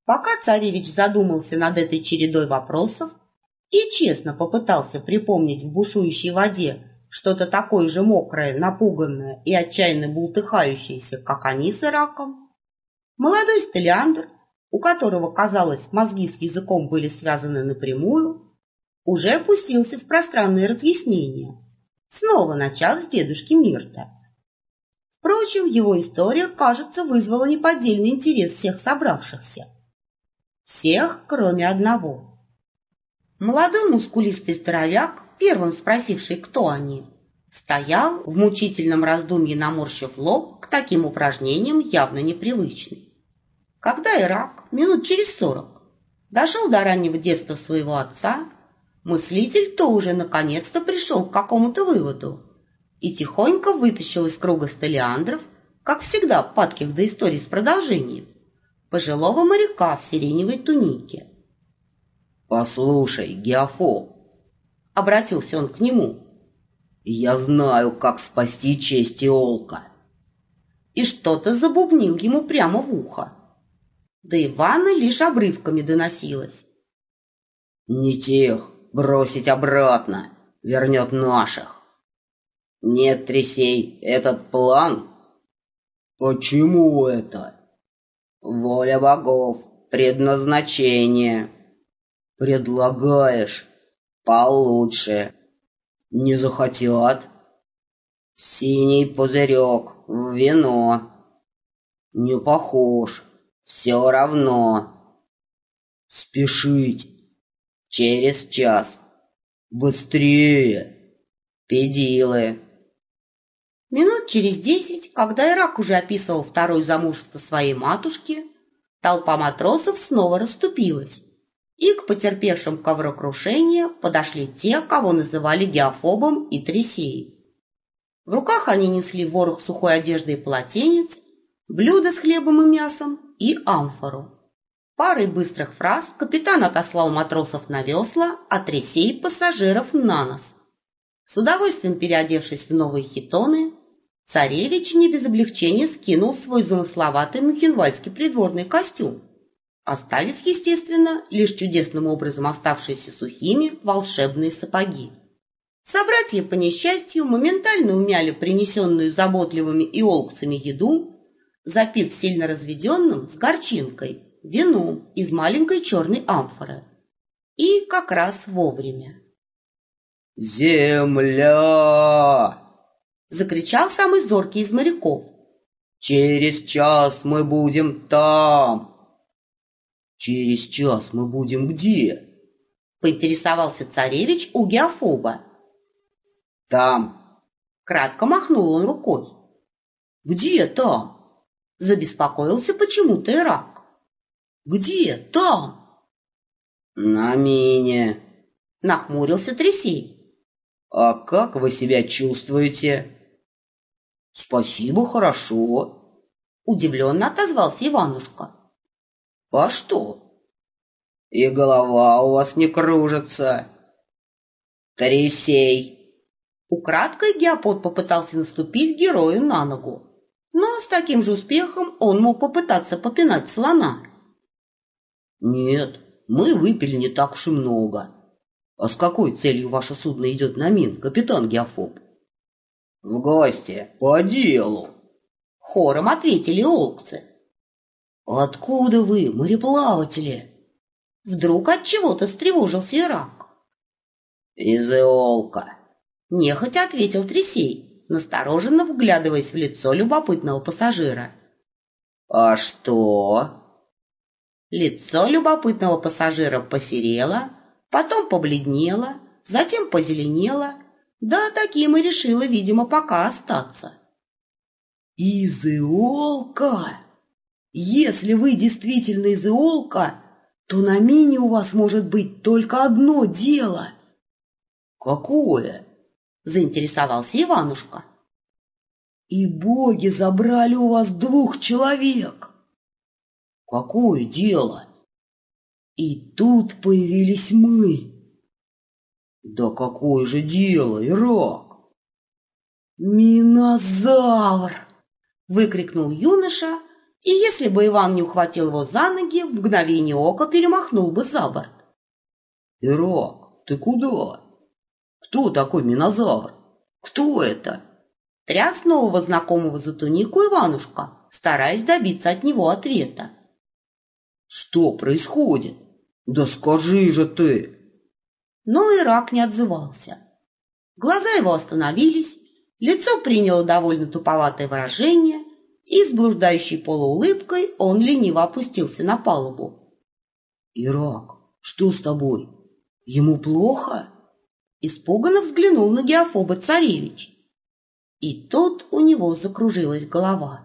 Пока царевич задумался над этой чередой вопросов и честно попытался припомнить в бушующей воде что-то такое же мокрое, напуганное и отчаянно бултыхающееся, как они с Ираком, молодой стелиандр, у которого, казалось, мозги с языком были связаны напрямую, уже опустился в пространные разъяснения, снова начав с дедушки Мирта. Впрочем, его история, кажется, вызвала неподдельный интерес всех собравшихся. Всех, кроме одного. Молодой мускулистый здоровяк, первым спросивший, кто они, стоял в мучительном раздумье, наморщив лоб, к таким упражнениям явно непривычный. Когда Ирак, минут через 40, дошел до раннего детства своего отца, мыслитель тоже наконец-то пришел к какому-то выводу и тихонько вытащил из круга стелиандров, как всегда падких до истории с продолжением, пожилого моряка в сиреневой тунике. «Послушай, Геофоб», — обратился он к нему, — «я знаю, как спасти честь Иолка». И что-то забубнил ему прямо в ухо. До Ивана лишь обрывками доносилось. «Не тех бросить обратно, вернет наших. Нет, Тресей, этот план...» «Почему это?» «Воля богов, предназначение. Предлагаешь получше. Не захотят. Синий пузырек в вино. Не похож, все равно. Спешить. Через час. Быстрее. Педилы». Минут через 10, когда Ирак уже описывал второе замужество своей матушки, толпа матросов снова расступилась, и к потерпевшим коврокрушение подошли те, кого называли Геофобом и Тресеей. В руках они несли ворох сухой одежды и полотенец, блюдо с хлебом и мясом и амфору. Парой быстрых фраз капитан отослал матросов на весла, а Тресей — пассажиров на нос. С удовольствием переодевшись в новые хитоны, царевич не без облегчения скинул свой замысловатый мухенвальский придворный костюм, оставив, естественно, лишь чудесным образом оставшиеся сухими волшебные сапоги. Собратья, по несчастью, моментально умяли принесенную заботливыми иолкцами еду, запив сильно разведенным с горчинкой вином из маленькой черной амфоры. И как раз вовремя. «Земля!» — закричал самый зоркий из моряков. «Через час мы будем там!» «Через час мы будем где?» — поинтересовался царевич у Геофоба. «Там!» — кратко махнул он рукой. «Где там?» — забеспокоился почему-то Ирак. «Где там?» «На мине!» — нахмурился Тресей. «А как вы себя чувствуете?» «Спасибо, хорошо», — удивленно отозвался Иванушка. «А что?» «И голова у вас не кружится?» «Тресей!» Украдкой Геопод попытался наступить герою на ногу, но с таким же успехом он мог попытаться попинать слона. «Нет, мы выпили не так уж и много. А с какой целью ваше судно идет на мин, капитан Геофоб?» «В гости, по делу», — хором ответили олкцы. «Откуда вы, мореплаватели?» Вдруг от чего-то встревожился Ирак. «Из Иолка», — нехотя ответил Тресей, настороженно вглядываясь в лицо любопытного пассажира. «А что?» Лицо любопытного пассажира посерело, потом побледнело, затем позеленело, да таким и решила, видимо, пока остаться. «Из Иолка? Если вы действительно из Иолка, то на мине у вас может быть только одно дело». «Какое?» — заинтересовался Иванушка. «И боги забрали у вас 2 человек». «Какое дело?» «И тут появились мы». «Да какое же дело, Ирак?» «Минозавр!» — выкрикнул юноша и если бы Иван не ухватил его за ноги, в мгновение ока перемахнул бы за борт. «Ирак, ты куда? Кто такой Минозавр? Кто это?» Тряс нового знакомого за тунику Иванушка, стараясь добиться от него ответа. «Что происходит? Да скажи же ты!» Но Ирак не отзывался. Глаза его остановились, лицо приняло довольно туповатое выражение, и с блуждающей полуулыбкой он лениво опустился на палубу. «Ирак, что с тобой? Ему плохо?» Испуганно взглянул на Геофоба царевич. И тут у него закружилась голова.